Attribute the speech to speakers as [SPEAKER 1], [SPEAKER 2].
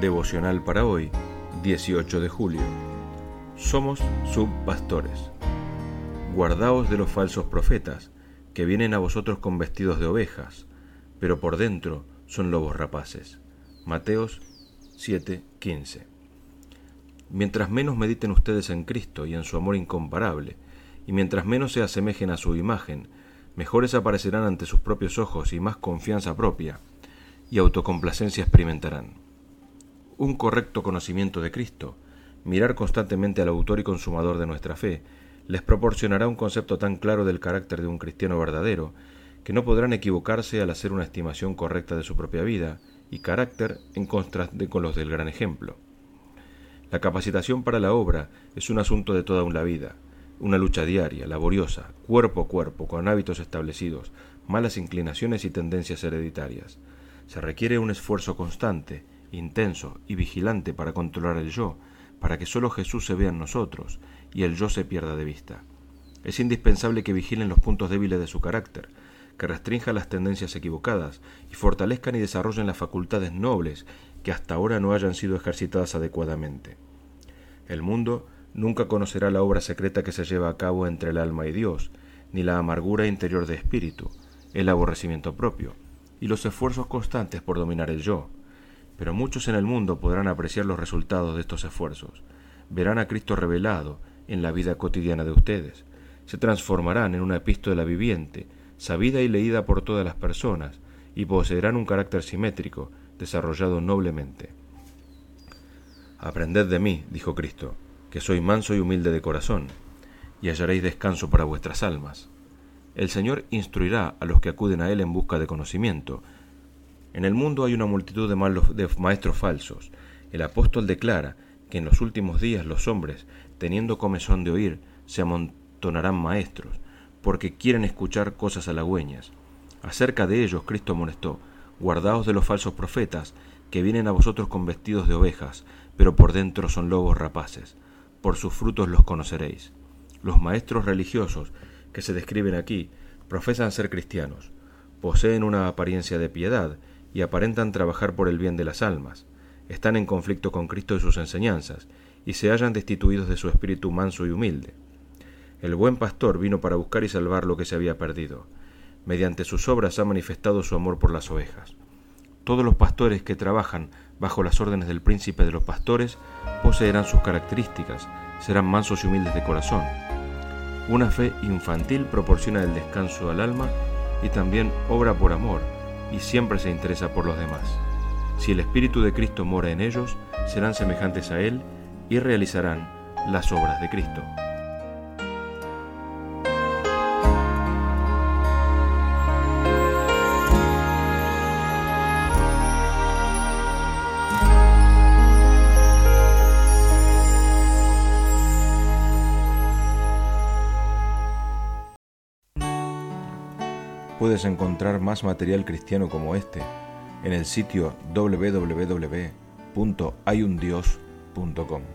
[SPEAKER 1] Devocional para hoy, 18 de julio. Somos subpastores. Guardaos de los falsos profetas, que vienen a vosotros con vestidos de ovejas, pero por dentro son lobos rapaces. Mateos 7:15. Mientras menos mediten ustedes en Cristo y en su amor incomparable, y mientras menos se asemejen a su imagen, mejores aparecerán ante sus propios ojos y más confianza propia y autocomplacencia experimentarán. Un correcto conocimiento de Cristo, mirar constantemente al autor y consumador de nuestra fe, les proporcionará un concepto tan claro del carácter de un cristiano verdadero que no podrán equivocarse al hacer una estimación correcta de su propia vida y carácter en contraste con los del gran ejemplo. La capacitación para la obra es un asunto de toda una vida, una lucha diaria, laboriosa, cuerpo a cuerpo, con hábitos establecidos, malas inclinaciones y tendencias hereditarias. Se requiere un esfuerzo constante, intenso y vigilante para controlar el yo, para que solo Jesús se vea en nosotros y el yo se pierda de vista. Es indispensable que vigilen los puntos débiles de su carácter, que restrinjan las tendencias equivocadas y fortalezcan y desarrollen las facultades nobles que hasta ahora no hayan sido ejercitadas adecuadamente. El mundo nunca conocerá la obra secreta que se lleva a cabo entre el alma y Dios, ni la amargura interior de espíritu, el aborrecimiento propio, y los esfuerzos constantes por dominar el yo. Pero muchos en el mundo podrán apreciar los resultados de estos esfuerzos. Verán a Cristo revelado en la vida cotidiana de ustedes. Se transformarán en una epístola viviente, sabida y leída por todas las personas, y poseerán un carácter simétrico, desarrollado noblemente. Aprended de mí, dijo Cristo, que soy manso y humilde de corazón, y hallaréis descanso para vuestras almas. El Señor instruirá a los que acuden a Él en busca de conocimiento. En el mundo hay una multitud de maestros falsos. El apóstol declara que en los últimos días los hombres, teniendo comezón de oír, se amontonarán maestros, porque quieren escuchar cosas halagüeñas. Acerca de ellos Cristo amonestó: guardaos de los falsos profetas, que vienen a vosotros con vestidos de ovejas, pero por dentro son lobos rapaces. Por sus frutos los conoceréis. Los maestros religiosos que se describen aquí profesan ser cristianos, poseen una apariencia de piedad y aparentan trabajar por el bien de las almas, están en conflicto con Cristo y sus enseñanzas, y se hallan destituidos de su espíritu manso y humilde. El buen pastor vino para buscar y salvar lo que se había perdido. Mediante sus obras ha manifestado su amor por las ovejas. Todos los pastores que trabajan bajo las órdenes del príncipe de los pastores poseerán sus características, serán mansos y humildes de corazón. Una fe infantil proporciona el descanso al alma y también obra por amor y siempre se interesa por los demás. Si el Espíritu de Cristo mora en ellos, serán semejantes a Él y realizarán las obras de Cristo. Puedes encontrar más material cristiano como este en el sitio www.hayundios.com.